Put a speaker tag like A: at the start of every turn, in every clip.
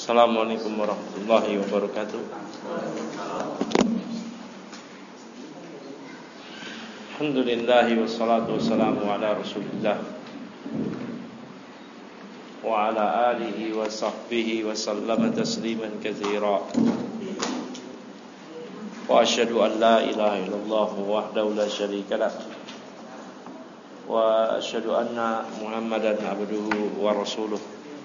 A: Assalamualaikum warahmatullahi wabarakatuh. Alhamdulillahi wassalatu wassalamu ala rasulillah wa ala alihi wa sahbihi wa sallama tasliman katsira. Wa asyhadu an la ilaha illallah wahdahu la syarika lah wa asyhadu anna Muhammadan abduhu wa rasuluh.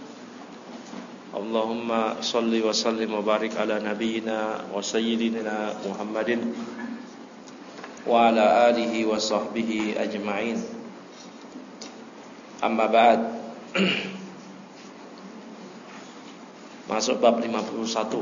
A: Allahumma salli wa sallim wa barik ala nabiyyina wa sayyidina Muhammadin wa ala alihi wa sahbihi ajma'in. Amma ba'd. Masuk bab 51.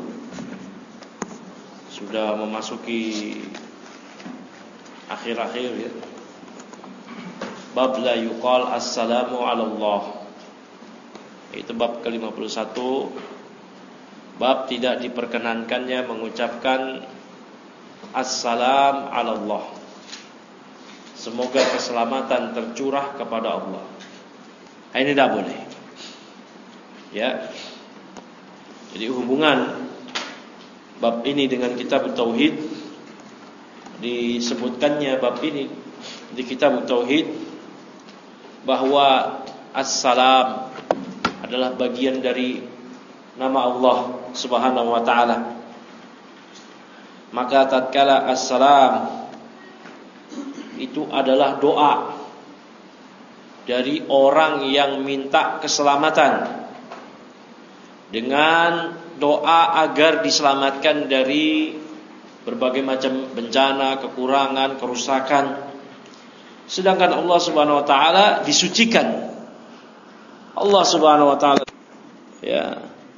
A: Sudah memasuki akhir-akhir ya. Bab la yuqal assalamu ala Allah. Itu bab ke-51. Bab tidak diperkenankannya mengucapkan assalam ala Allah. Semoga keselamatan tercurah kepada Allah. Ini tidak boleh. Ya. Jadi hubungan bab ini dengan kitab tauhid, disebutkannya bab ini di kitab tauhid bahwa assalam adalah bagian dari nama Allah Subhanahu wa taala. Maka tatkala assalam itu adalah doa dari orang yang minta keselamatan, dengan doa agar diselamatkan dari berbagai macam bencana, kekurangan, kerusakan. Sedangkan Allah Subhanahu wa taala disucikan. Allah Subhanahu wa taala ya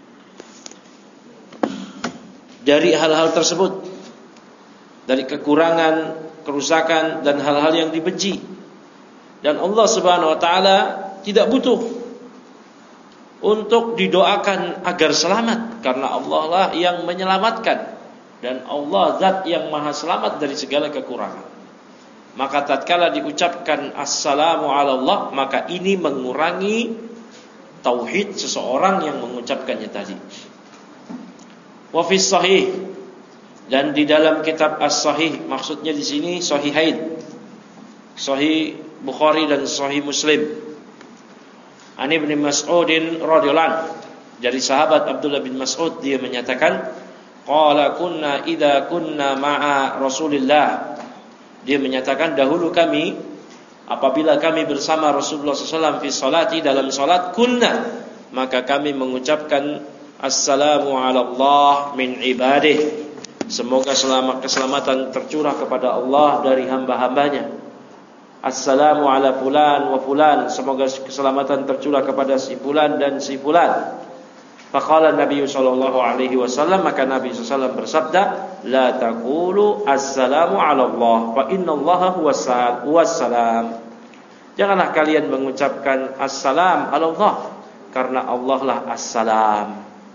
A: dari hal-hal tersebut, dari kekurangan, kerusakan dan hal-hal yang dibenci. Dan Allah Subhanahu wa taala tidak butuh untuk didoakan agar selamat, karena Allah lah yang menyelamatkan, dan Allah zat yang maha selamat dari segala kekurangan. Maka tatkala diucapkan assalamu ala Allah, maka ini mengurangi tauhid seseorang yang mengucapkannya tadi. Wa fi sahih, dan di dalam kitab as-sahih, maksudnya di sini sahihain, Sahih Bukhari dan Sahih Muslim. An Ibnu Mas'udin radhiyallahu anhu, dari sahabat Abdullah bin Mas'ud, dia menyatakan qala kunna idza kunna ma'a Rasulillah. Dia menyatakan dahulu kami, apabila kami bersama Rasulullah SAW fi salati, dalam salat, kunna, maka kami mengucapkan assalamu ala Allah min ibadih. Semoga keselamatan tercurah kepada Allah dari hamba-hambanya. Assalamu ala fulan wa fulan. Semoga keselamatan tercurah kepada si fulan dan si fulan. Faqala Nabi sallallahu alaihi wasallam, maka Nabi sallallahu bersabda, la taqulu assalamu ala Allah fa innallaha huwas salam. Janganlah kalian mengucapkan assalam ala Allah, karena Allah lah assalam.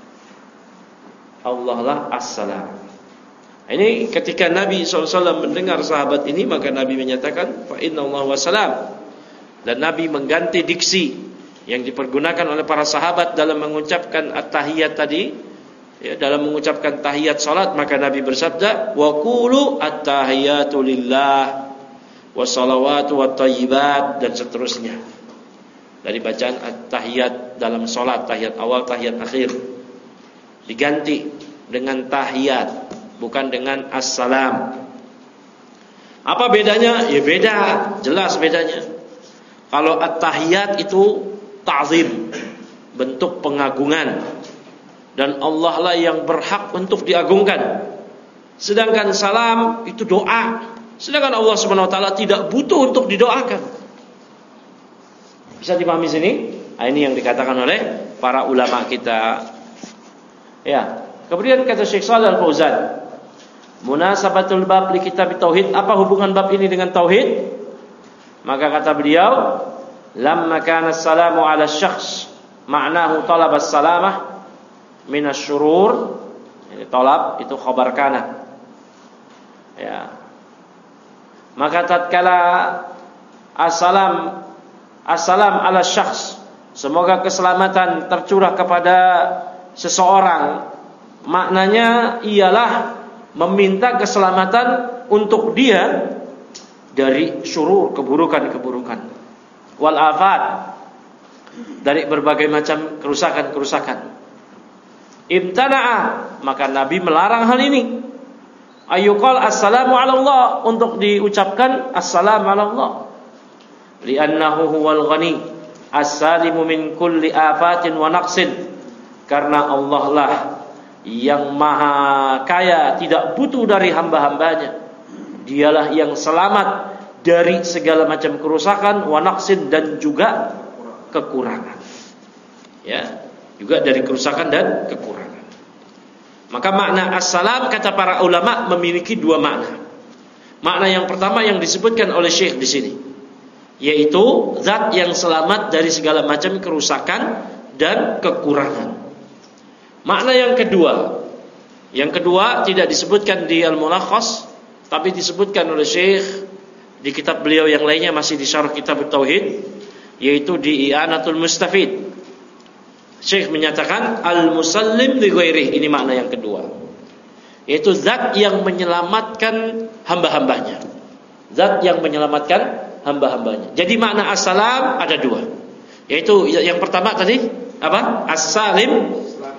A: Allah lah assalam. Ini ketika Nabi SAW mendengar sahabat ini, maka Nabi menyatakan fa innallaha wassalam. Dan Nabi mengganti diksi yang dipergunakan oleh para sahabat dalam mengucapkan at-tahiyat tadi, ya, dalam mengucapkan tahiyat salat, maka Nabi bersabda wa qulu at-tahiyatu lillah wassalawatu wattayyibat, dan seterusnya. Dari bacaan at-tahiyat dalam salat, tahiyat awal, tahiyat akhir, diganti dengan tahiyat, bukan dengan assalam. Apa bedanya? Ya beda, jelas bedanya. Kalau at-tahiyat itu ta'zim, bentuk pengagungan, dan Allah lah yang berhak untuk diagungkan. Sedangkan salam itu doa, sedangkan Allah Subhanahu wa taala tidak butuh untuk didoakan. Bisa dipahami sini? Nah, ini yang dikatakan oleh para ulama kita. Ya. Kemudian kata Syekh Shalal Al-Fauzan, munasabatul bab li kitab tauhid, apa hubungan bab ini dengan tauhid? Maka kata beliau, lamma kana assalamu ala syakhs ma'nahu talab as-salamah min asy-syurur. Ini talab itu khabar kana. Ya. Maka tatkala assalam ala syakhs, semoga keselamatan tercurah kepada seseorang, maknanya ialah meminta keselamatan untuk dia dari syurur, keburukan-keburukan, wal afat, dari berbagai macam kerusakan-kerusakan. Imtana'a, maka Nabi melarang hal ini. Ayyuqal assalamu ala Allah, untuk diucapkan assalamu ala Allah. Li'annahu huwal ghani as-salimu min kulli afatin wa naqsin, karena Allah lah yang maha kaya, tidak butuh dari hamba-hambanya. Dialah yang selamat dari segala macam kerusakan, wa naqsin, dan juga kekurangan. Ya, juga dari kerusakan dan kekurangan. Maka makna assalam, kata para ulama, memiliki dua makna. Makna yang pertama yang disebutkan oleh Syekh di sini, yaitu zat yang selamat dari segala macam kerusakan dan kekurangan. Makna yang kedua tidak disebutkan di Al-Mulakhas, tapi disebutkan oleh Syekh di kitab beliau yang lainnya, masih di syarah kitab Tauhid, yaitu di I'anatul Mustafid. Syekh menyatakan al-musallim li ghairihi, ini makna yang kedua, yaitu zat yang menyelamatkan hamba-hambanya. Zat yang menyelamatkan hamba-hambanya. Jadi makna as-salam ada dua, yaitu yang pertama tadi apa? As-salim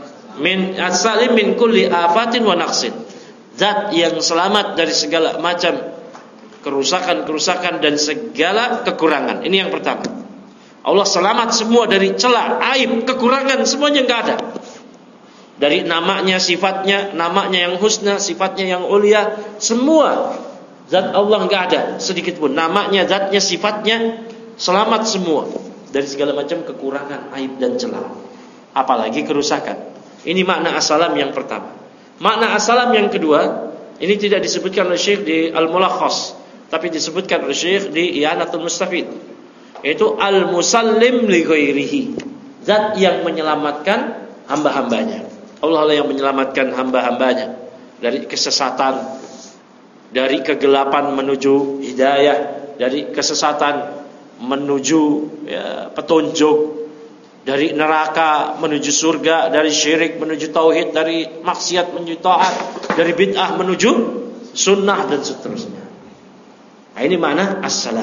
A: min kulli afatin wa naqsin. Zat yang selamat dari segala macam kerusakan-kerusakan dan segala kekurangan. Ini yang pertama. Allah selamat semua dari celah, aib, kekurangan, semuanya enggak ada. Dari namanya, sifatnya, namanya yang husna, sifatnya yang ulia, semua zat Allah enggak ada sedikit pun. Namanya, zatnya, sifatnya selamat semua dari segala macam kekurangan, aib dan celah, apalagi kerusakan. Ini makna as-salam yang pertama. Makna as-salam yang kedua, ini tidak disebutkan oleh Syekh di Al-Mulakhas, tapi disebutkan oleh Syekh di I'anatul Mustafid, yaitu al-musallim li ghairihi, zat yang menyelamatkan hamba-hambanya. Allah lah yang menyelamatkan hamba-hambanya dari kesesatan, dari kegelapan menuju hidayah, dari kesesatan menuju petunjuk, dari neraka menuju surga, dari syirik menuju tauhid, dari maksiat menuju taat, dari bid'ah menuju sunnah, dan seterusnya. Nah, ini makna as-salam.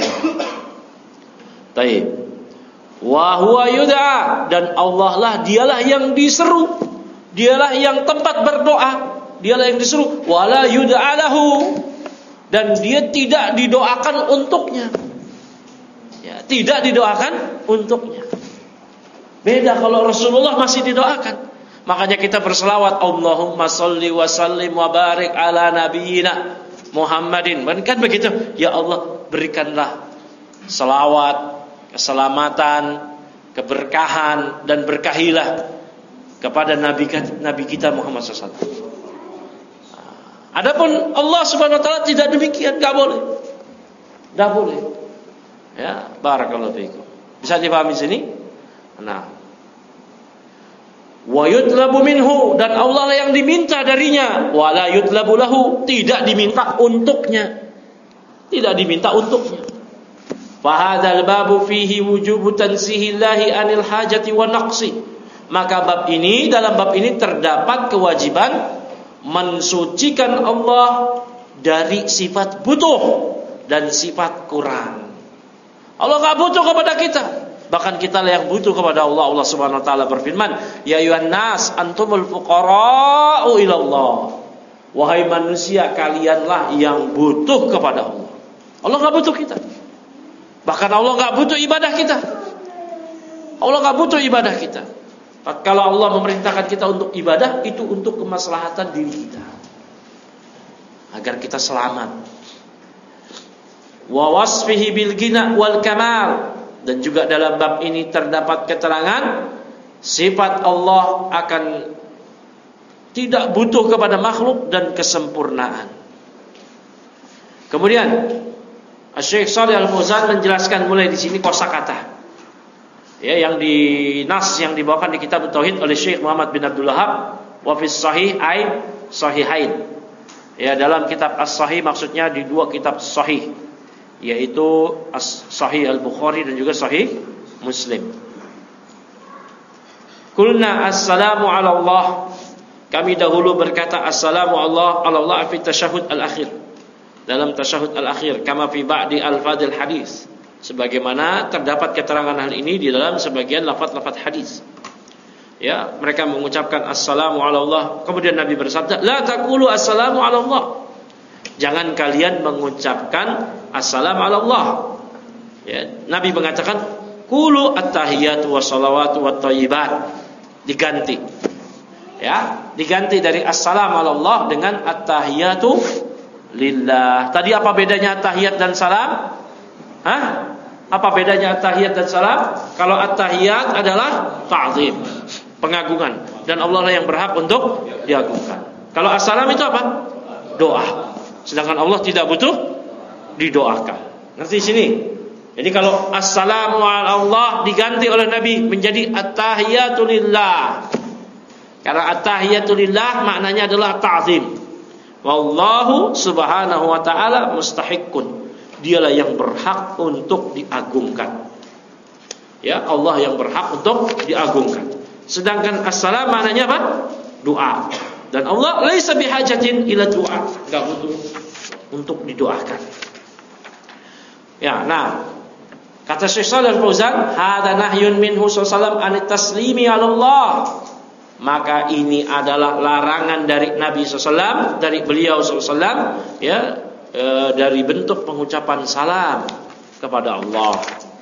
A: Taib. Wa huwa yud'a, dan Allah lah, dialah yang diseru, dialah yang tempat berdoa, dialah yang diseru. Wala yud'a lahu, dan dia tidak didoakan untuknya. Ya, tidak didoakan untuknya. Beda kalau Rasulullah masih didoakan. Makanya kita berselawat, Allahumma sholli wa sallim wa barik ala nabiyyina Muhammadin. Kan begitu? Ya Allah, berikanlah selawat, keselamatan, keberkahan, dan berkahilah kepada Nabi kita Muhammad SAW. Adapun Allah Subhanahu Wa Taala tidak demikian, nggak boleh, nggak boleh. Ya, barakallahu fiikum. Bisa dipahami sini? Nah, wa yutlabu minhu, dan Allah lah yang diminta darinya. Wa la yutlabu lahu, tidak diminta untuknya, tidak diminta untuknya. Fahadzal babu fihi wujubu tansihillahi anil hajati wa naqsi. Maka dalam bab ini terdapat kewajiban mensucikan Allah dari sifat butuh dan sifat kurang. Allah enggak butuh kepada kita, bahkan kita lah yang butuh kepada Allah. Allah Subhanahu wa taala berfirman, ya ayyuhan nas antumul fuqara'u ila Allah. Wahai manusia, kalianlah yang butuh kepada Allah. Allah enggak butuh kita. Bahkan Allah enggak butuh ibadah kita. Allah enggak butuh ibadah kita. Kalau Allah memerintahkan kita untuk ibadah, itu untuk kemaslahatan diri kita, agar kita selamat. Wa wasfihi bil ghina wal kamal, dan juga dalam bab ini terdapat keterangan sifat Allah akan tidak butuh kepada makhluk dan kesempurnaan. Kemudian Syekh Shalih Al-Fauzan menjelaskan mulai di sini kosakata, ya, yang di nas yang dibawakan di kitab Tauhid oleh Syekh Muhammad bin Abdul Wahhab, wa fis sahih ay sahihain. Ya, dalam kitab As-Sahih maksudnya di dua kitab sahih, yaitu As-Sahih Al-Bukhari dan juga Sahih Muslim. Qulna assalamu ala Allah. Kami dahulu berkata assalamu ala Allah fi tasyahud al-akhir. Dalam tasyahud al-akhir, kama fi ba'di al-fadil hadis. Sebagaimana terdapat keterangan hal ini di dalam sebagian lafaz-lafaz hadis. Ya, mereka mengucapkan assalamu ala Allah. Kemudian Nabi bersabda, la taqulu assalamu ala Allah. Jangan kalian mengucapkan assalamu ala Allah. Ya, Nabi mengatakan qulu at-tahiyatu was-salawatu wat-thayyibat. Diganti. Ya, diganti dari assalamu ala Allah dengan at-tahiyatu lillah. Tadi apa bedanya at-tahiyat dan salam? Hah? Apa bedanya at-tahiyat dan salam? Kalau at-tahiyat adalah ta'zim, pengagungan, dan Allah lah yang berhak untuk diagungkan. Kalau as-salam itu apa? Doa. Sedangkan Allah tidak butuh didoakan. Ngerti sini? Jadi kalau assalamu ala Allah diganti oleh Nabi menjadi at-tahiyatu lillah. Karena at-tahiyatu lillah maknanya adalah ta'zim. Wallahu subhanahu wa ta'ala mustahiqqun. Dialah yang berhak untuk diagungkan. Ya, Allah yang berhak untuk diagungkan. Sedangkan assalam maknanya apa? Doa. Dan Allah laisa bihajatin ila doa. Enggak butuh untuk didoakan. Ya, nah, kata Syekh Shalih Al-Fauzan, hadza nahyun minhu sallallahu alaihi taslimi 'ala Allah. Maka ini adalah larangan dari Nabi SAW, dari beliau SAW, ya, dari bentuk pengucapan salam kepada Allah.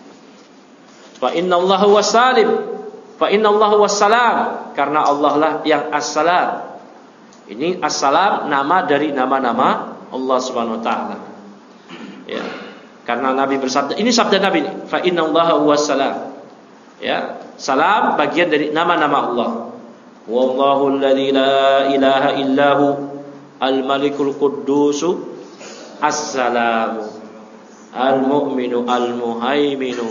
A: Fa inna Allah wassalim, fa inna Allah wassalam, karena Allah lah yang assalam. Ini assalam nama dari nama-nama Allah Subhanahu wa taala. Ya. Karena Nabi bersabda, ini sabda Nabi nih, fa inna Allah wassalam. Ya, salam bagian dari nama-nama Allah. Wallahu alladzi la ilaha illahu al-malikul quddusu as-salamu al-mu'minu al-muhaiminu.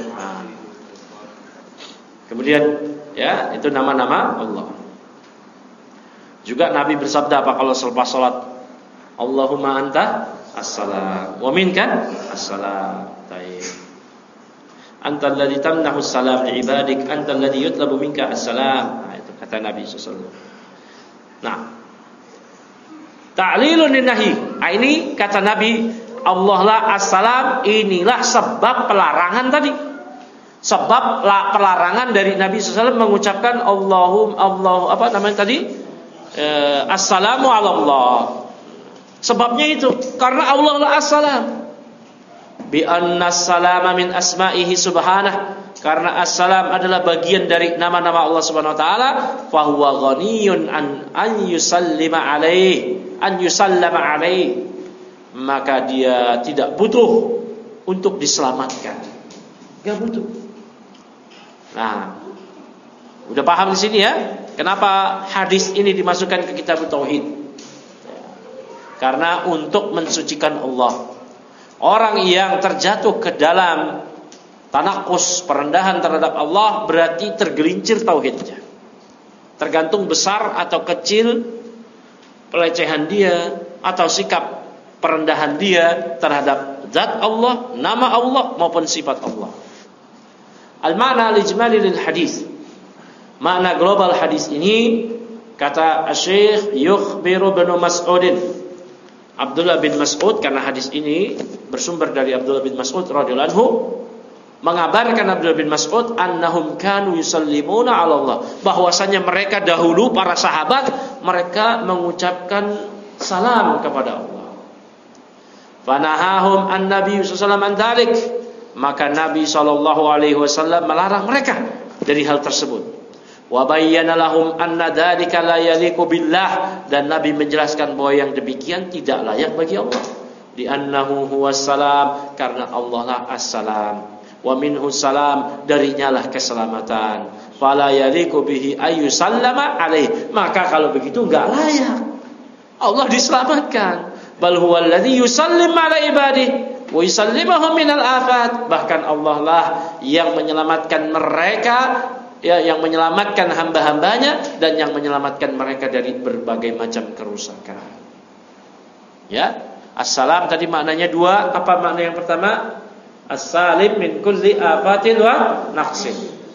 A: Kemudian ya, itu nama-nama Allah. Juga Nabi bersabda apa kalau selepas salat? Allahumma anta as-salam wa minka as-salam. Baik. Anta alladzi tamnahu as-salam li ibadik, anta alladzi yutlabu minka as-salam. Kata Nabi SAW. Nah, ta'lilun linahi. Ini kata Nabi, Allah lah as-salam. Inilah sebab pelarangan tadi. Sebab pelarangan dari Nabi SAW mengucapkan apa namanya tadi? Assalamu ala Allah. Sebabnya itu karena Allah lah as-salam. Bi anna as-salama min asma'ihi subhanahu. Karena as-salam adalah bagian dari nama-nama Allah Subhanahu wa taala, fa huwa ghaniyun an yusallima alaihi. Maka dia tidak butuh untuk diselamatkan. Enggak butuh. Nah, udah paham di sini ya? Kenapa hadis ini dimasukkan ke kitab tauhid? Karena untuk mensucikan Allah. Orang yang terjatuh ke dalam tanakus, perendahan terhadap Allah, berarti tergelincir tauhidnya. Tergantung besar atau kecil pelecehan dia atau sikap perendahan dia terhadap zat Allah, nama Allah maupun sifat Allah. Al-ma'na al-ijmali lil hadis. Makna global hadis ini, kata Syekh yukhbiru bin Mas'udin, Abdullah bin Mas'ud, karena hadis ini bersumber dari Abdullah bin Mas'ud radhiyallahu anhu, mengabarkan Abdullah bin Mas'ud annahum kanu yusallimuna 'ala Allah, bahwasanya mereka dahulu para sahabat mereka mengucapkan salam kepada Allah. Fanahahum an-nabi sallallahu alaihi wasallam, maka Nabi sallallahu alaihi wasallam melarang mereka dari hal tersebut. Wa bayyana lahum anna dzalika la yaliqu billah, dan Nabi menjelaskan bahwa yang demikian tidak layak bagi Allah. Di annahu huwas salam, karena Allah lah as-salam. Wa minhu salam, darinya lah keselamatan. Fala yaliqu bihi ayyusallama alaih, maka kalau begitu enggak layak Allah diselamatkan. Bal huwal ladzi yusallim ala ibadihi wa yusallimuhum minal afat, bahkan Allah lah yang menyelamatkan mereka, ya, yang menyelamatkan hamba-hambanya dan yang menyelamatkan mereka dari berbagai macam kerusakan. Ya, as-salam tadi maknanya dua. Apa makna yang pertama? As-salim min kulli afatin wa naqsin.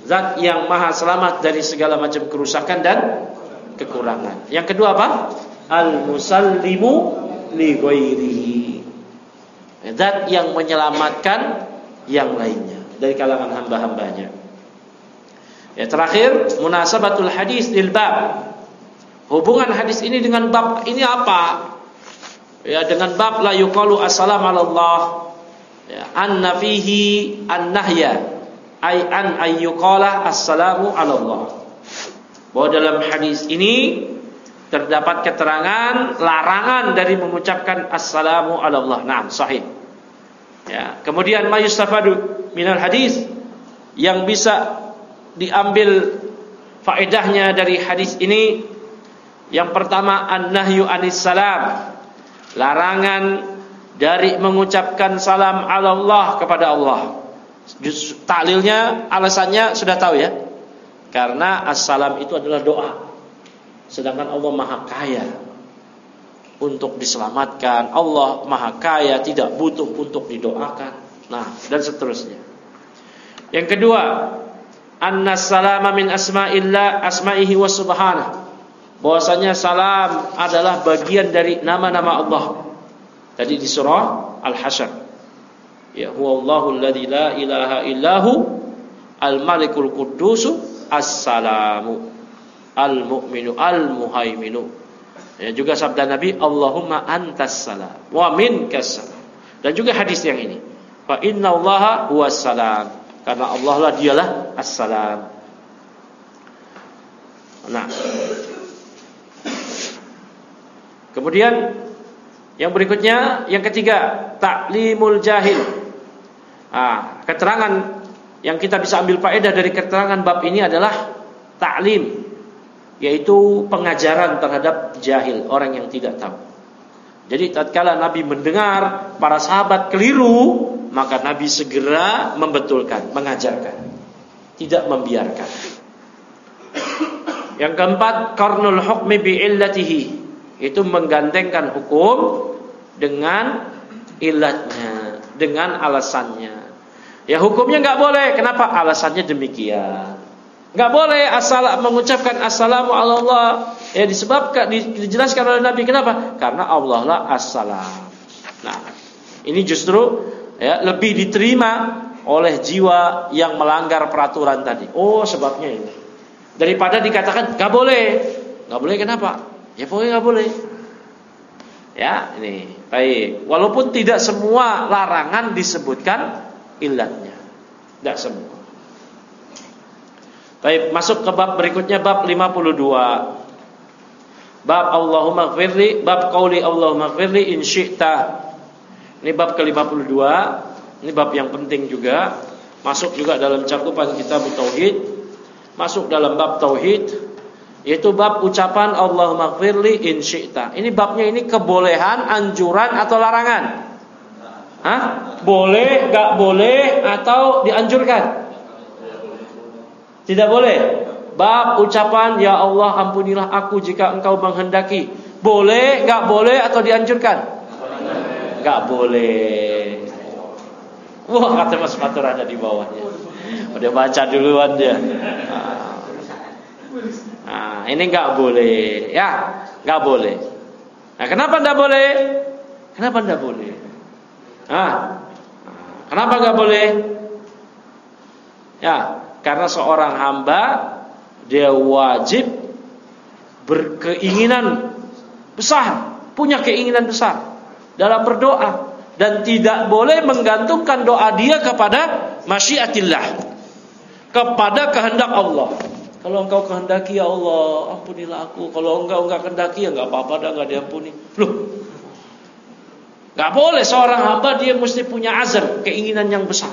A: Zat yang maha selamat dari segala macam kerusakan dan kekurangan. Yang kedua apa? Al-musallimu li ghairihi. Zat yang menyelamatkan yang lainnya dari kalangan hamba-hambanya. Ya, terakhir, munasabatul hadis lil bab. Hubungan hadis ini dengan bab ini apa? Ya, dengan bab la yuqalu assalamu ala Allah. Ya, anna fihi an-nahya ay an ayyuqala assalamu ala Allah. Bahwa dalam hadis ini terdapat keterangan larangan dari mengucapkan assalamu ala Allah. Naam, sahih. Ya, kemudian mayustafadu minal hadis, yang bisa diambil faedahnya dari hadis ini. Yang pertama, an-nahyu anis salam, larangan dari mengucapkan salam ala Allah kepada Allah. Taklilnya, alasannya sudah tahu ya. Karena assalam itu adalah doa, sedangkan Allah maha kaya untuk diselamatkan. Allah maha kaya, tidak butuh untuk didoakan. Nah, dan seterusnya. Yang kedua, anna salama min asma'illah asma'ihi wa subhanahu, bahwasanya salam adalah bagian dari nama-nama Allah. Tadi di surah Al-Hasyr, ya huwallahu alladzi la ilaha illahu al-malikul quddusu as-salamu al-mu'minu al-muhaiminu. Ya, juga sabda Nabi, Allahumma antas salam wa minkas salam. Dan juga hadis yang ini, fa innallaha huwas salam, karena Allah lah dialah as-salam. Nah, kemudian yang berikutnya, yang ketiga, taklimul jahil. Keterangan yang kita bisa ambil faedah dari keterangan bab ini adalah taklim, yaitu pengajaran terhadap jahil, orang yang tidak tahu. Jadi tatkala Nabi mendengar para sahabat keliru, maka Nabi segera membetulkan, mengajarkan, tidak membiarkan. Yang keempat, qarnul hukmi bi illatihi, itu menggandengkan hukum dengan ilatnya, dengan alasannya. Ya, hukumnya nggak boleh. Kenapa? Alasannya demikian. Nggak boleh asal mengucapkan assalamu ala Allah. Ya, disebabkan, dijelaskan oleh Nabi. Kenapa? Karena Allah lah assalam. Nah, ini justru ya lebih diterima oleh jiwa yang melanggar peraturan tadi. Oh, sebabnya ini. Daripada dikatakan nggak boleh. Nggak boleh kenapa? Ya pokoknya nggak boleh. Ya, ini baik. Walaupun tidak semua larangan disebutkan ilatnya, tidak semua. Baik, masuk ke bab berikutnya, bab 52. Bab Allahumma gfirli, bab qauli Allahumma gfirli in syi'ta. Ini bab ke-52. Ini bab yang penting juga. Masuk juga dalam cakupan kitab tauhid. Masuk dalam bab tauhid, yaitu bab ucapan Allahumma gfirli in syi'ta. Ini babnya ini kebolehan, anjuran atau larangan? Boleh, gak boleh atau dianjurkan? Tidak boleh. Bab ucapan ya Allah ampunilah aku jika engkau menghendaki. Boleh, gak boleh atau dianjurkan? Gak boleh. Wah, kata Mas Fatur ada di bawahnya. Udah baca duluan dia. Nah, ini nggak boleh, ya, nggak boleh. Nah, kenapa nggak boleh? Kenapa nggak boleh? Kenapa nggak boleh? Ya, karena seorang hamba dia wajib berkeinginan besar, punya keinginan besar dalam berdoa, dan tidak boleh menggantungkan doa dia kepada masyiatillah, kepada kehendak Allah. Kalau engkau kehendaki ya Allah ampunilah aku. Kalau engkau enggak kehendaki ya enggak apa-apa dah, enggak diampuni. Loh, enggak boleh. Seorang hamba dia mesti punya azam, keinginan yang besar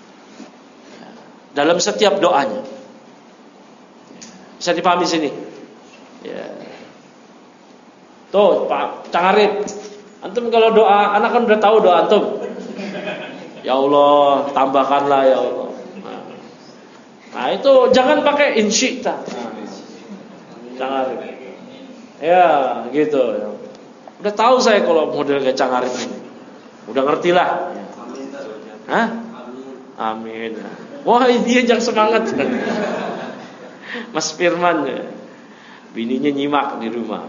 A: dalam setiap doanya. Bisa dipahami sini ya. Tuh Pak Cangarit, antum kalau doa, anak kan udah tahu doa antum. Ya Allah tambahkanlah ya Allah. Nah, itu jangan pakai insyita. Jangan. Ya, gitu. Udah tahu saya kalau model kayak Cangarit ini. Udah ngerti lah. Amin. Wah, dia yang semangat. Mas Firman, bininya nyimak di rumah.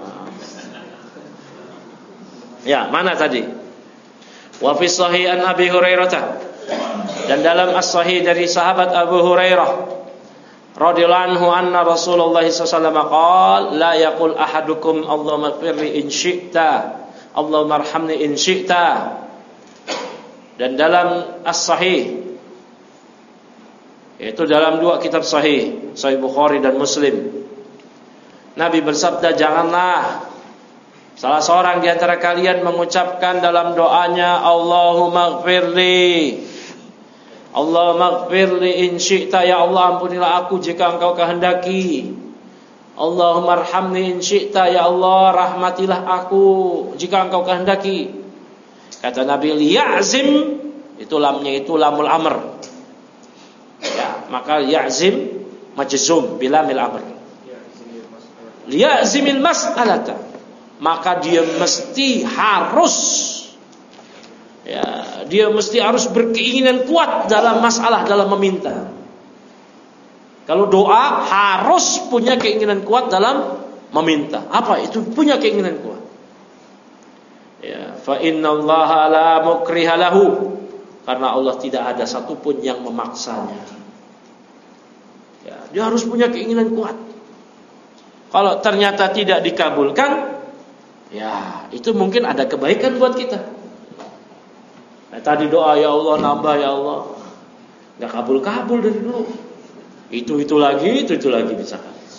A: Ya, mana tadi? Wa fi sahih an Abi Hurairah, dan dalam as-sahih dari sahabat Abu Hurairah radhiyallahu anhu anna Rasulullah sallallahu alaihi wasallam qala la yaqul ahadukum Allahumma ighfirli in syi'ta Allahumma arhamni in syi'ta. Dan dalam as-sahih, yaitu dalam dua kitab sahih, Sahih Bukhari dan Muslim, Nabi bersabda, janganlah salah seorang di antara kalian mengucapkan dalam doanya Allahumma ighfirli Allahumma ighfirli in syi'ta, ya Allah ampunilah aku jika engkau kehendaki. Allahumma arhamni in syi'ta, ya Allah rahmatilah aku jika engkau kehendaki. Kata Nabi, liya'zim, itu lamnya itu lamul amr. Ya, maka ya'zim majzum bila mil amr. Liya'zimil mas'alata, maka dia mesti harus, ya, dia mesti harus berkeinginan kuat dalam masalah, dalam meminta. Kalau doa harus punya keinginan kuat dalam meminta. Apa itu punya keinginan kuat? Ya, fa innallaha la mukriha lahu, karena Allah tidak ada satupun yang memaksanya. Ya, dia harus punya keinginan kuat. Kalau ternyata tidak dikabulkan, ya itu mungkin ada kebaikan buat kita. Nah, tadi doa ya Allah nambah ya Allah, nggak kabul dari dulu. Itu lagi bisa.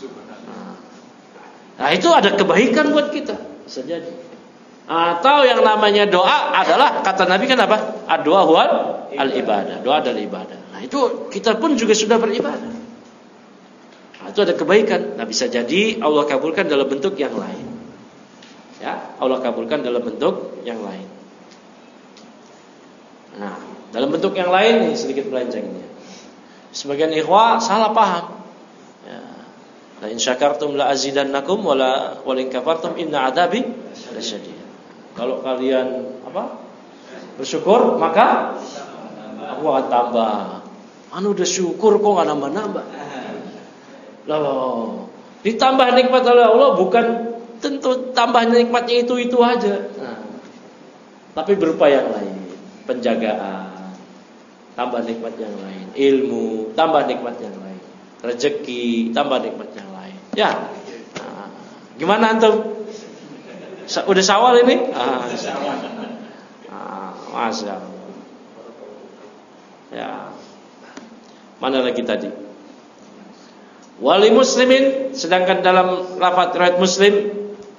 A: Nah itu ada kebaikan buat kita, bisa jadi. Atau yang namanya doa adalah, kata Nabi kan apa? Ad-doa huwal al-ibadah. Doa adalah ibadah. Nah itu kita pun juga sudah beribadah. Nah, itu ada kebaikan. Nah bisa jadi Allah kabulkan dalam bentuk yang lain. Ya, Allah kabulkan dalam bentuk yang lain. Nah, dalam bentuk yang lain ini sedikit melencengnya. Sebagian ikhwah salah paham. Ya. La in syakartum la azidannakum wa in kafartum inna adabi lasyadid. Kalau kalian bersyukur, maka aku akan tambah. Anu udah syukur kok enggak nambah-nambah. Loh, ditambah nikmat oleh Allah bukan tentu tambah nikmatnya itu aja. Nah, tapi berupa yang lain, penjagaan, tambah nikmat yang lain, ilmu, tambah nikmat yang lain, rezeki, tambah nikmat yang lain. Ya, nah, gimana antum? Udah sawal ini? Masya Allah. Ya, mana lagi tadi? Wali muslimin, sedangkan dalam lafaz riwayat Muslim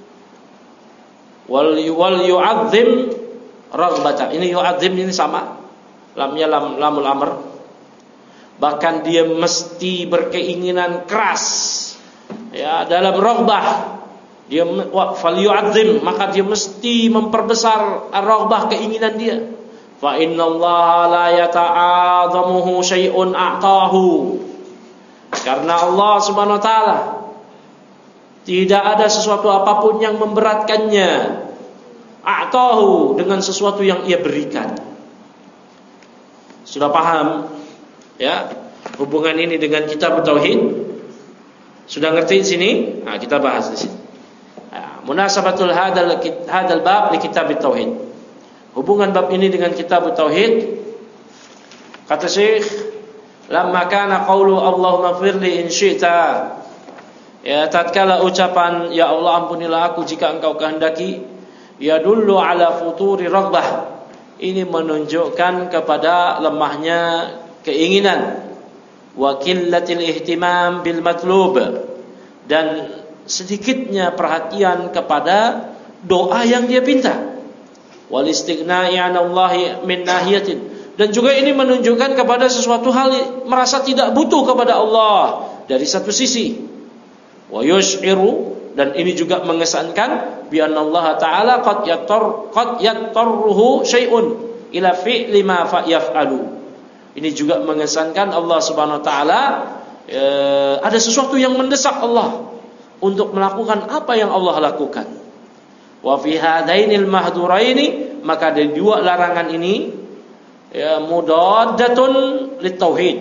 A: wal yu'adzim raghbata. Ini yu'adzim ini sama. Lamnya lamul amr. Bahkan dia mesti berkeinginan keras. Ya, dalam raghbah. Dia fal yu'adzim, maka dia mesti memperbesar ar-raghbah, keinginan dia. Fa innallaha la yata'adzamuhu syai'un a'tahu. Karena Allah Subhanahu wa taala tidak ada sesuatu apapun yang memberatkannya. A'tahu, dengan sesuatu yang ia berikan. Sudah paham ya hubungan ini dengan kitab tauhid? Sudah ngerti di sini? Nah, kita bahas di sini. Munasabatul hadal bab li kitab tauhid. Hubungan bab ini dengan kitab tauhid. Kata Syekh, lamma kana qaulu Allahumma firli in syi'ta. Ya, tatkala ucapan ya Allah ampunilah aku jika engkau kehendaki, ya dullu ala futuri raghbah. Ini menunjukkan kepada lemahnya keinginan, wa qillatil ihtimam bil matlub, dan sedikitnya perhatian kepada doa yang dia pinta. Wal istighna'i 'anallahi min nahiyatin, dan juga ini menunjukkan kepada sesuatu hal merasa tidak butuh kepada Allah dari satu sisi. Wa yush'iru, dan ini juga mengesankan bi anallaha ta'ala qad yattarruhu syai'un ila fi'li ma yaf'alu. Ini juga mengesankan Allah Subhanahu wa taala ada sesuatu yang mendesak Allah untuk melakukan apa yang Allah lakukan. Wa fi hadainil mahduraini, maka dari dua larangan ini ya mudaddatun litauhid,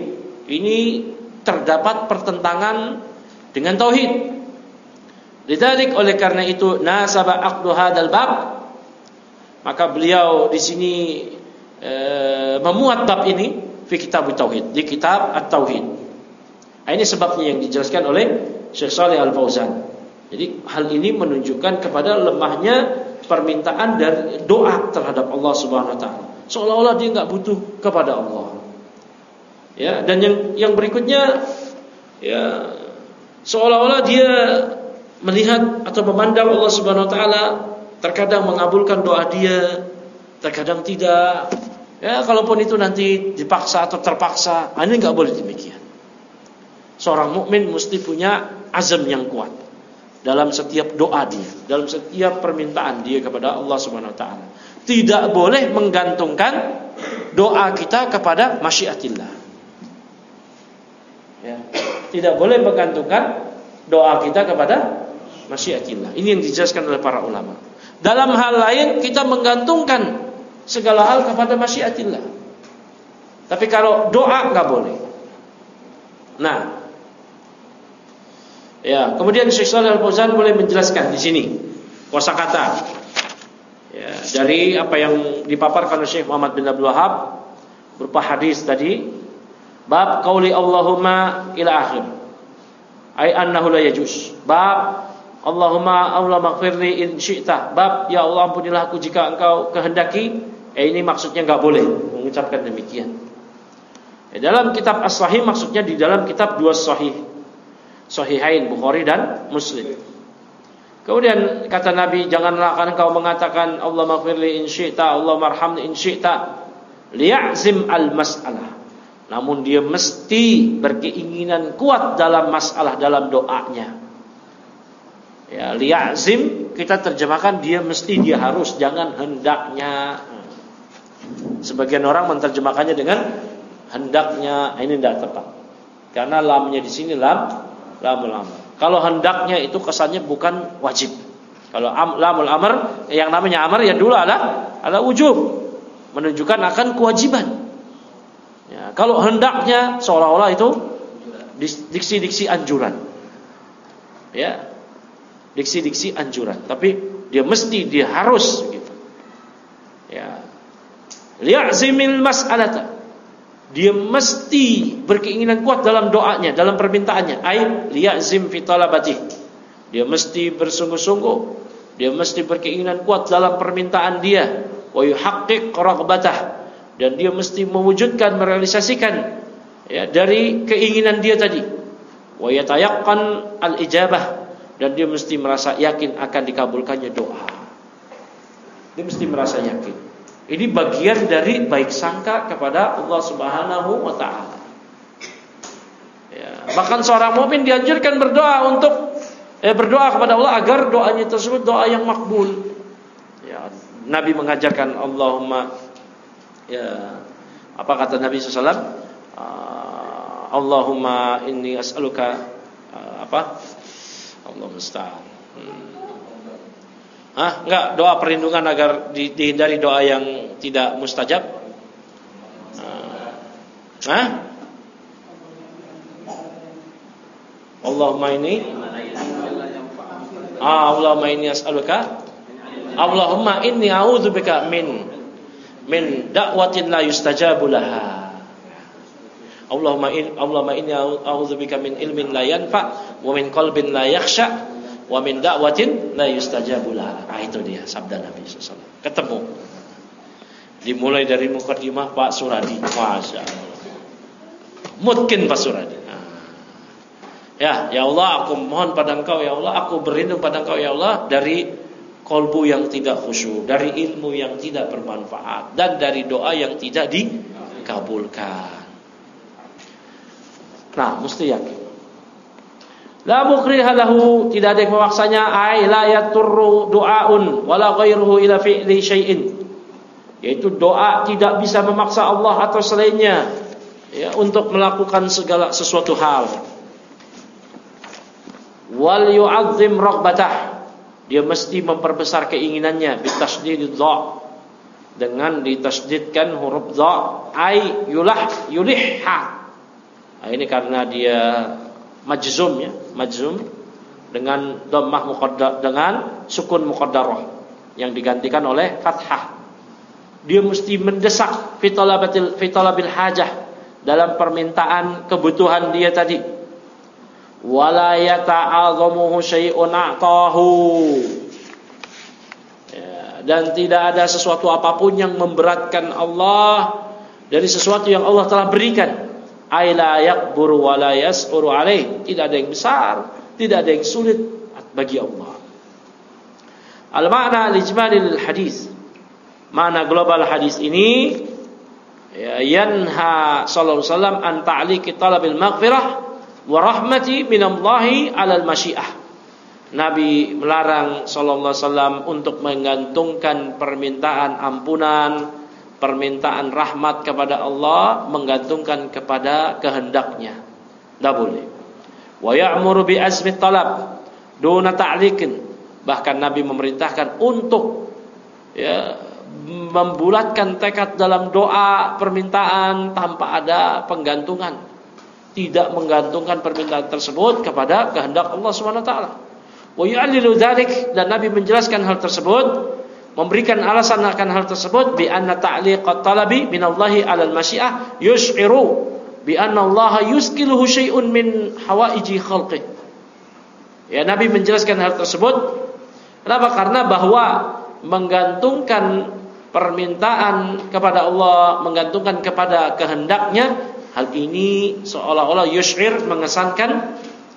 A: ini terdapat pertentangan dengan tauhid. Lidzalik, oleh karena itu, nasaba aqdu hadzal bab, maka beliau di sini memuat bab ini fi kitab tauhid, di kitab at-tauhid. Ini sebabnya yang dijelaskan oleh Syekh Shalih Al-Fauzan. Jadi hal ini menunjukkan kepada lemahnya permintaan dan doa terhadap Allah Subhanahu wa taala. Seolah-olah dia enggak butuh kepada Allah. Ya, dan yang berikutnya, ya, seolah-olah dia melihat atau memandang Allah Subhanahu wa taala terkadang mengabulkan doa dia, terkadang tidak. Ya, kalaupun itu nanti dipaksa atau terpaksa, ini enggak boleh demikian. Seorang mukmin mesti punya azam yang kuat dalam setiap doa dia, dalam setiap permintaan dia kepada Allah Subhanahu wa taala. Tidak boleh menggantungkan doa kita kepada masyiatillah. Ya, tidak boleh menggantungkan doa kita kepada masyiatillah. Ini yang dijelaskan oleh para ulama. Dalam hal lain kita menggantungkan segala hal kepada masyiatillah. Tapi kalau doa enggak boleh. Nah, ya, kemudian Syekh Shalih Al-Fauzan boleh menjelaskan di sini kosakata, ya, dari apa yang dipaparkan oleh Syekh Muhammad bin Abdul Wahhab berupa hadis tadi, bab qauli Allahumma ila akhir, ai annahu la yajuz. Bab Allahumma maghfirli in syi'ta, bab ya Allah ampunilah aku jika engkau kehendaki. Ini maksudnya enggak boleh mengucapkan demikian. Dalam kitab As-Sahih, maksudnya di dalam kitab dua sahih, Sahihain Bukhari dan Muslim. Kemudian kata Nabi, janganlah engkau mengatakan Allah maghfirli in syi'ta, Allah marhamni in syi'ta, liya'zim al-mas'alah. Namun dia mesti berkeinginan kuat dalam masalah, dalam doanya. Ya, liya'zim kita terjemahkan dia mesti, dia harus, jangan hendaknya. Sebagian orang menerjemahkannya dengan hendaknya, ini tidak tepat. Karena lamnya di sini lamul amr. Kalau hendaknya itu kesannya bukan wajib. Kalau lamul amr, yang namanya amr ya dulu adalah wujub, menunjukkan akan kewajiban. Ya, kalau hendaknya seolah-olah itu diksi-diksi anjuran. Ya, diksi-diksi anjuran. Tapi dia mesti, dia harus gitu. Ya. Liya'zimil mas'alata. Dia mesti berkeinginan kuat dalam doanya, dalam permintaannya. Ai liya'zim fi talabatih. Dia mesti bersungguh-sungguh, dia mesti berkeinginan kuat dalam permintaan dia. Wa yuhaqqiq raghbatah. Dan dia mesti mewujudkan, merealisasikan, ya, dari keinginan dia tadi. Wa yatayaqqan al-ijabah. Dan dia mesti merasa yakin akan dikabulkannya doa. Dia mesti merasa yakin. Ini bagian dari baik sangka kepada Allah Subhanahu wa taala. Ya, bahkan seorang mukmin dianjurkan berdoa untuk berdoa kepada Allah agar doanya tersebut doa yang makbul. Ya, Nabi mengajarkan Allahumma, ya, apa kata Nabi sallallahu alaihi wasallam? Allahumma inni as'aluka apa? Allah musta'an. Enggak, doa perlindungan agar dihindari doa yang tidak mustajab. Allahumma inni as'aluka, Allahumma inni a'udzubika min da'watin la yustajabu laha. Allahumma inni a'udzubika min ilmin la yanfa' wa min qalbin la yakhsha wa min da'watin la yustajabu laha. Itu dia sabda Nabi sallallahu alaihi wasallam. Ketemu. Dimulai dari mukadimah Pak Suradi. Masya Allah. Mungkin Pak Suradi. Ya Allah, aku mohon pada Engkau ya Allah, aku berlindung pada Engkau ya Allah dari kolbu yang tidak khusyuk, dari ilmu yang tidak bermanfaat, dan dari doa yang tidak dikabulkan. Nah, mesti yakin. La mukriha lahu, tidak ada yang memaksanya. Ai la yaturru du'aun wala ghairuhu ila fi'li syai'in. Yaitu doa tidak bisa memaksa Allah atau selainnya, ya, untuk melakukan segala sesuatu hal. Wal yu'azzim raghbatah, dia mesti memperbesar keinginannya bitasydidid dha, dengan ditasydidkan huruf dha. Ai yulihha, Nah, ini karena dia majzum ya, majzum dengan dhammah muqaddar, dengan sukun muqaddarah yang digantikan oleh fathah. Dia mesti mendesak fi talabil hajah, dalam permintaan kebutuhan dia tadi. Wala yata'azamuhu syai'un a'tahu. Ya, dan tidak ada sesuatu apapun yang memberatkan Allah dari sesuatu yang Allah telah berikan. Ay la yakburu wa la yas'uru alaih. Tidak ada yang besar, tidak ada yang sulit bagi Allah. Al-ma'na al-ijmalil hadis. Makna global hadis ini, ya, yanha sallallahu alaihi wasallam an ta'liqi talabil maghfirah wa rahmati minallahi 'alal masyiah. Nabi melarang sallallahu alaihi wasallam untuk menggantungkan permintaan ampunan, permintaan rahmat kepada Allah, menggantungkan kepada kehendaknya. Tidak boleh. Wa ya'muru bi azmi talab duna ta'liqin. Bahkan Nabi memerintahkan untuk, ya, membulatkan tekad dalam doa permintaan tanpa ada penggantungan. Tidak menggantungkan permintaan tersebut kepada kehendak Allah Subhanahu wa taala. Wa yu'allilu dzalik, dan Nabi menjelaskan hal tersebut, memberikan alasan akan hal tersebut, bi anna ta'liqat talabi minallahi 'alal masyiah yush'iru bi anna Allah yuskiluhu syai'un min hawaiji khalqih. Ya, Nabi menjelaskan hal tersebut. Kenapa? Karena bahwa menggantungkan permintaan kepada Allah, menggantungkan kepada kehendaknya, hal ini seolah-olah yush'ir, mengesankan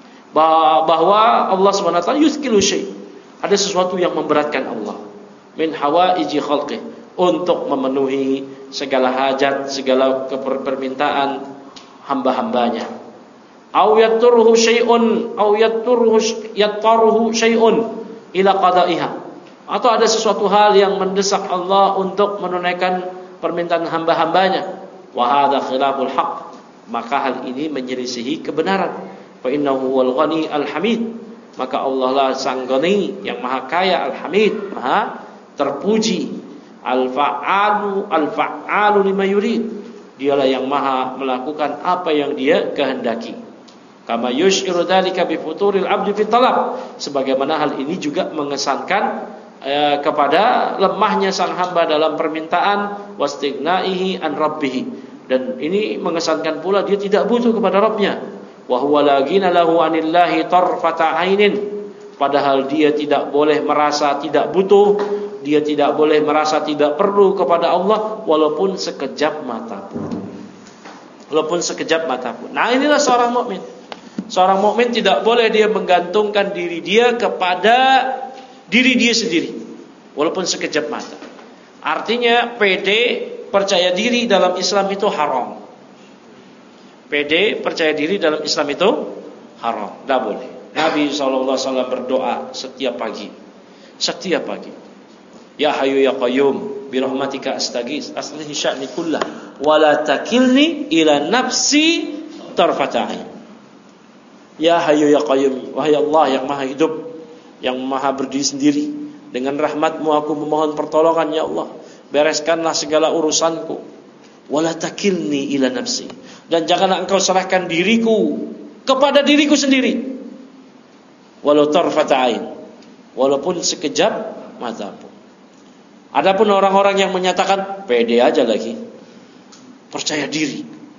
A: bahwa Allah SWT yuskilu syai', ada sesuatu yang memberatkan Allah, min hawaiji khalqih, untuk memenuhi segala hajat, segala permintaan hamba-hambanya. Au yatturuhu syai'un au yattaruhu syai'un ila qada'iha, atau ada sesuatu hal yang mendesak Allah untuk menunaikan permintaan hamba-hambanya. Wa hadza khilaful haqq, maka hal ini menyelisihi kebenaran. Fa innahu wal ghani al hamid, maka Allah lah sang ghani yang maha kaya, al hamid, maha terpuji, al fa'alu lima yurid, dialah yang maha melakukan apa yang dia kehendaki. Kama yushiru dzalika bi futuril abdi fi talab, sebagaimana hal ini juga mengesankan kepada lemahnya sang hamba dalam permintaan, wastighnaihi an rabbih, dan ini mengesankan pula dia tidak butuh kepada Rabbnya. Wa huwa la ghina lahu anillahi tarfata ainin, padahal dia tidak boleh merasa tidak butuh, dia tidak boleh merasa tidak perlu kepada Allah walaupun sekejap mata pun. Walaupun sekejap mata pun. Nah, inilah seorang mukmin. Seorang mukmin tidak boleh dia menggantungkan diri dia kepada diri dia sendiri walaupun sekejap mata. Artinya pede, percaya diri dalam Islam itu haram. Pede, percaya diri dalam Islam itu haram, tidak boleh. Nabi SAW berdoa setiap pagi. Setiap pagi. Ya Hayyu ya Qayyum bi rahmatika astaghits aslih sya'ni kullah wa la takilni ila nafsi tarfata ain. Ya Hayyu ya Qayyum, wahai Allah yang maha hidup, yang maha berdiri sendiri, dengan rahmat-Mu aku memohon pertolongan, ya Allah, bereskanlah segala urusanku. Wala takilni ila nafsi, dan janganlah engkau serahkan diriku kepada diriku sendiri. Walau tarfata ain, walaupun sekejap mata pun. Adapun orang-orang yang menyatakan pede aja lagi, percaya diri,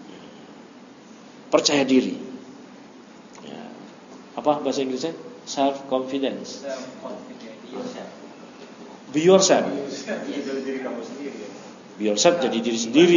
A: percaya diri, ya. Apa bahasa Inggrisnya? Self confidence. Be yourself. Be yourself, jadi diri sendiri.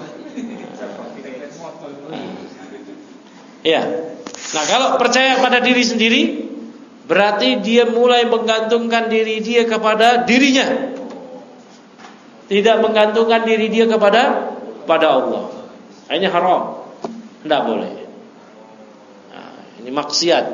A: Ya. Nah, kalau percaya pada diri sendiri, berarti dia mulai menggantungkan diri dia kepada dirinya, tidak menggantungkan diri dia kepada Allah. Ini haram, tidak boleh. Nah, ini maksiat.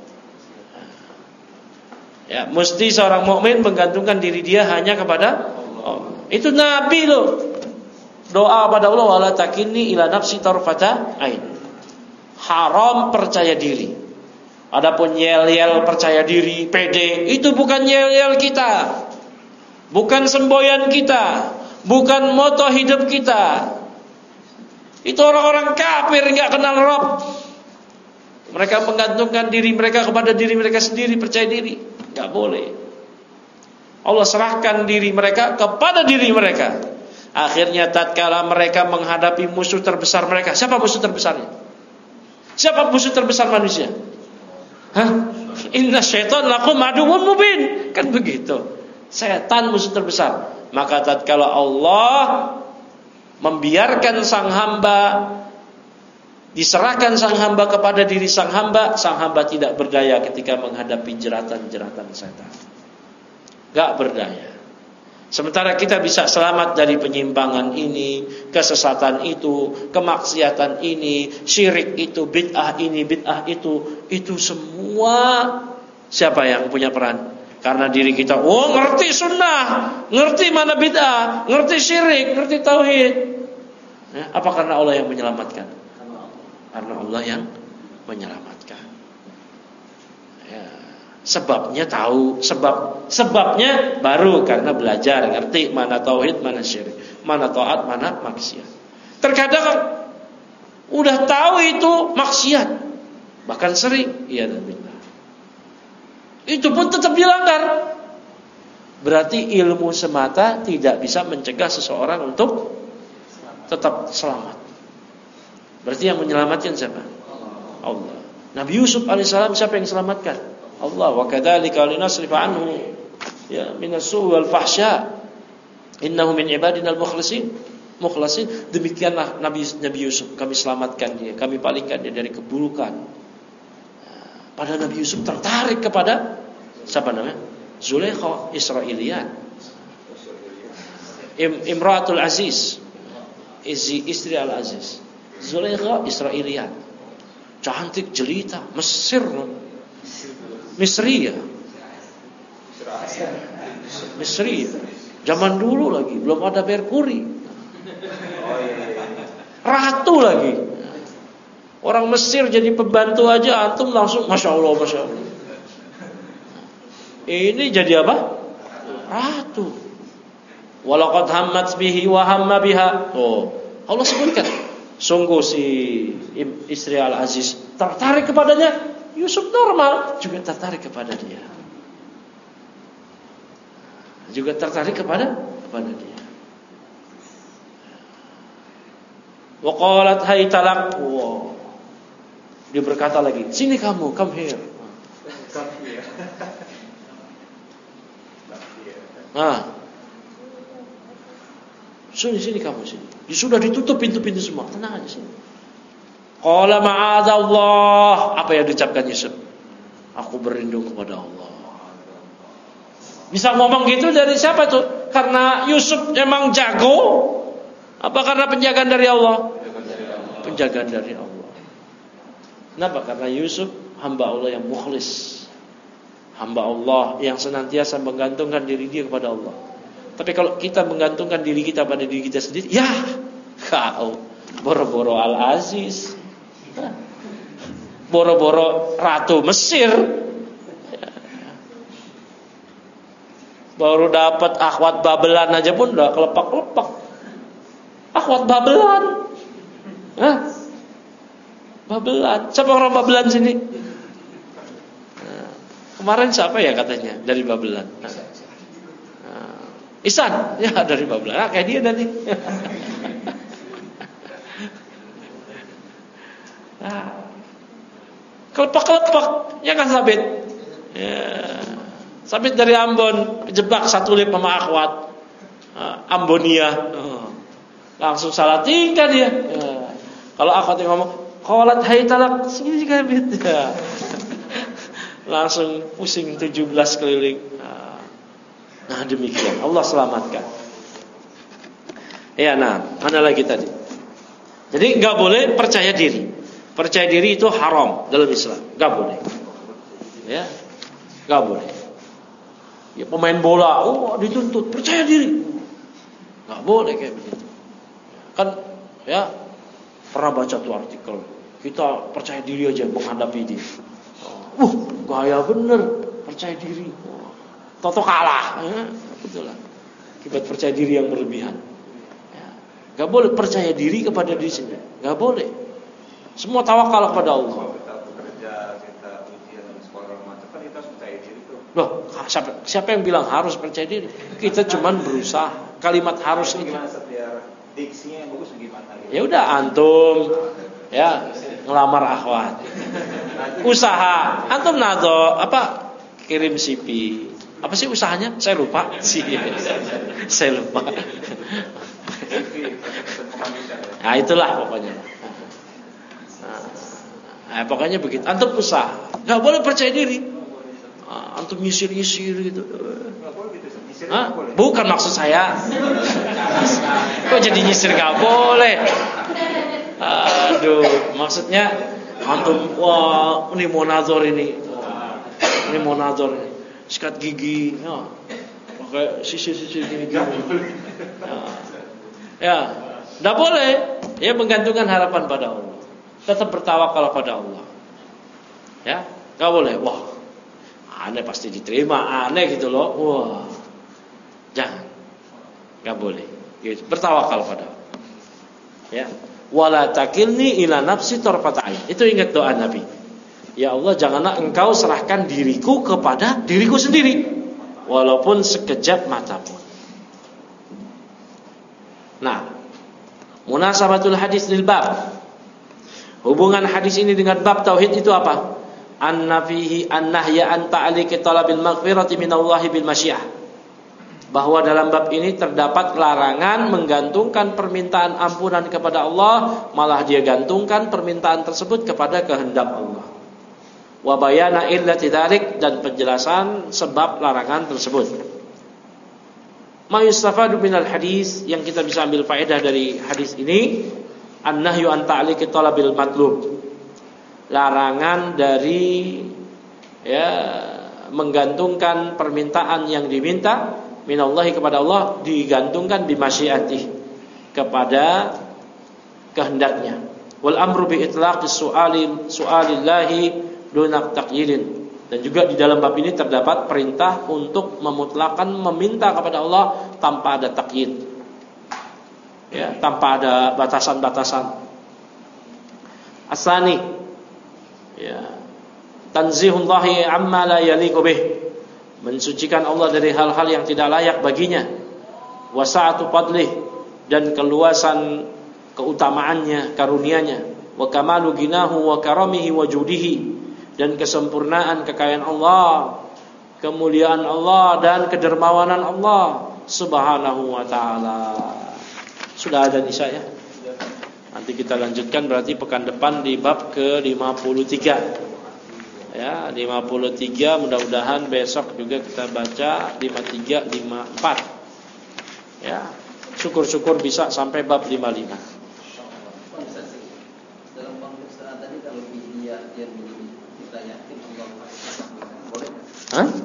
A: Ya, mesti seorang mukmin menggantungkan diri dia hanya kepada Allah. Itu Nabi loh. Doa pada Allah, wala takilni ila nafsi tarfata ain. Haram percaya diri. Adapun yel-yel percaya diri, pede, itu bukan yel-yel kita, bukan semboyan kita, bukan moto hidup kita. Itu orang-orang kafir, nggak kenal Rabb. Mereka menggantungkan diri mereka kepada diri mereka sendiri, percaya diri. Nggak boleh. Allah serahkan diri mereka kepada diri mereka. Akhirnya tatkala mereka menghadapi musuh terbesar mereka, siapa musuh terbesarnya? Siapa musuh terbesar manusia? Inna syaitan lakum aduwwun mubin. Kan begitu. Setan musuh terbesar. Maka tatkala Allah membiarkan sang hamba, diserahkan sang hamba kepada diri sang hamba tidak berdaya ketika menghadapi jeratan-jeratan setan. Gak berdaya. Sementara kita bisa selamat dari penyimpangan ini, kesesatan itu, kemaksiatan ini, syirik itu, bid'ah ini, bid'ah itu semua siapa yang punya peran? Karena diri kita, ngerti sunnah, ngerti mana bid'ah, ngerti syirik, ngerti tauhid. Apa karena Allah yang menyelamatkan? Karena Allah yang menyelamatkan. Ya, sebabnya tahu, sebabnya baru karena belajar, ngerti mana tauhid, mana syirik, mana taat, mana maksiat. Terkadang udah tahu itu maksiat, bahkan sering, iya dan billah. Itu pun tetap dilanggar. Berarti ilmu semata tidak bisa mencegah seseorang untuk tetap selamat. Berarti yang menyelamatkan siapa? Allah. Nabi Yusuf alaihissalam siapa yang selamatkan? Allah. Wa kadzalika linasrifa anhu ya minas-su'i wal fahsya. Innahu min ibadina al-mukhlasin. Demikianlah Nabi Yusuf, kami selamatkan dia, kami palingkan dia dari keburukan. Pada Nabi Yusuf tertarik kepada siapa namanya? Zulaikha Israiliyat. Imratul Aziz, istri Al-Aziz. Zulaikha Israiliyat. Cantik, jelita, Misriya. Zaman dulu lagi, belum ada Merkuri. Ratu lagi. Orang Mesir jadi pembantu aja, antum langsung Masya Allah. Ini jadi apa? Ratu. Walaqad hammat bihi wa hamma biha. Allah sebutkan. Sungguh si istri Al-Aziz tertarik kepadanya. Yusuf normal juga tertarik kepada dia. Juga tertarik kepada dia. Wa qalat haytalak. Dia berkata lagi, sini kamu, come here. Sini kamu sini. Sudah ditutup pintu-pintu semua, tenang aja sini. Qala ma'adzallah. Apa yang diucapkan Yusuf? Aku berlindung kepada Allah. Bisa ngomong gitu dari siapa tuh? Karena Yusuf emang jago? Apa karena penjagaan dari Allah? Penjagaan dari Allah. Kenapa? Karena Yusuf hamba Allah yang mukhlis, hamba Allah yang senantiasa menggantungkan diri dia kepada Allah. Tapi kalau kita menggantungkan diri kita pada diri kita sendiri, ya kau boro-boro Al-Aziz, boro-boro Ratu Mesir, baru dapat akhwat Babelan aja pun udah kelepak-kelepak. Akhwat Babelan, Babelan. Siapa orang Babelan sini? Kemarin siapa ya katanya dari Babelan? Ihsan, ya dari Babelan. Kayak dia nanti. Kelepak-kelepak, ya kan Sabit? Ya. Sabit dari Ambon, kejebak satu lip sama akhwat Ambonia. Langsung salah tingkah dia. Kalau akhwat yang ngomong qalat haytalak, sini Sabit. Ya. Langsung pusing 17 keliling. Nah demikian Allah selamatkan. Ya, mana lagi tadi? Jadi nggak boleh percaya diri. Percaya diri itu haram dalam Islam. Nggak boleh. Ya, nggak boleh. Ya pemain bola, dituntut percaya diri. Nggak boleh kayak begitu. Kan, ya pernah baca tuh artikel. Kita percaya diri aja menghadapi dia. Gaya bener, percaya diri. Toto kalah, ya, betul lah. Akibat percaya diri yang berlebihan. Ya. Gak boleh percaya diri kepada diri sendiri. Gak boleh. Semua tawakal kepada Allah.
B: Kalau kita bekerja, kita ujian dan sekolah macam kan kita harus percaya diri tuh.
A: Loh, siapa yang bilang harus percaya diri? Kita cuman berusaha. Kalimat harus itu.
B: Gimana biar diksinya yang bagus gimana? Gitu?
A: Ya udah antum ya ngelamar akhwat. Usaha. Antum nado kirim CV. Apa sih usahanya? Saya lupa. Saya lupa. Nah, itulah pokoknya. Nah, pokoknya begitu. Antum usaha. Enggak boleh percaya diri. Antum nyisir-nyisir gitu. Bukan maksud saya. Kok jadi nyisir enggak boleh? Aduh, maksudnya antum ini monazor ini. Ini monazor ini. Sikat gigi, ya. Pakai sisir-sisir gini. Ya, enggak boleh. Ya, menggantungkan harapan pada Allah. Tetap bertawakal pada Allah. Ya, enggak boleh. Wah, aneh pasti diterima, aneh gitu loh. Wah. Jangan. Enggak boleh. Gitu. Bertawakal pada Allah. Ya. Wala takilni ila nafsi tarfat ain. Itu ingat doa Nabi. Ya Allah, janganlah engkau serahkan diriku kepada diriku sendiri, walaupun sekejap mata pun. Nah, munasabatul hadis lil bab. Hubungan hadis ini dengan bab tauhid itu apa? An-nafihi an-nahya an ta'aliki talabil maghfirati minallahi bil masyiah. Bahwa dalam bab ini terdapat larangan menggantungkan permintaan ampunan kepada Allah, malah dia gantungkan permintaan tersebut kepada kehendak Allah. Wa bayana illati dzalik, dan penjelasan sebab larangan tersebut. Ma yustafadu minal hadis, yang kita bisa ambil faedah dari hadis ini, an-nahyu an ta'liqi talabil matlub. Larangan dari menggantungkan permintaan yang diminta minallahi kepada Allah, digantungkan bi masyiatih, kepada kehendaknya. Wal amru bi itlaqis su'alillahi dunak taqyidin. Dan juga di dalam bab ini terdapat perintah untuk memutlakan meminta kepada Allah tanpa ada taqyid, ya, tanpa ada batasan-batasan. Asani, ya, tanzihullahi amma la yaliqu bih, mensucikan Allah dari hal-hal yang tidak layak baginya. Wasa'atu fadlih, dan keluasan keutamaannya, karunianya. Wa kamalu ginahu wa karamihi wa judihi, dan kesempurnaan kekayaan Allah, kemuliaan Allah, dan kedermawanan Allah Subhanahu wa ta'ala. Sudah ada Nisa ya? Nanti kita lanjutkan berarti pekan depan di bab ke-53. Ya, 53 mudah-mudahan besok juga kita baca 53, 54. Ya, syukur-syukur bisa sampai bab 55.
C: Dalam konteks tadi kalau dia boleh.
A: Hah?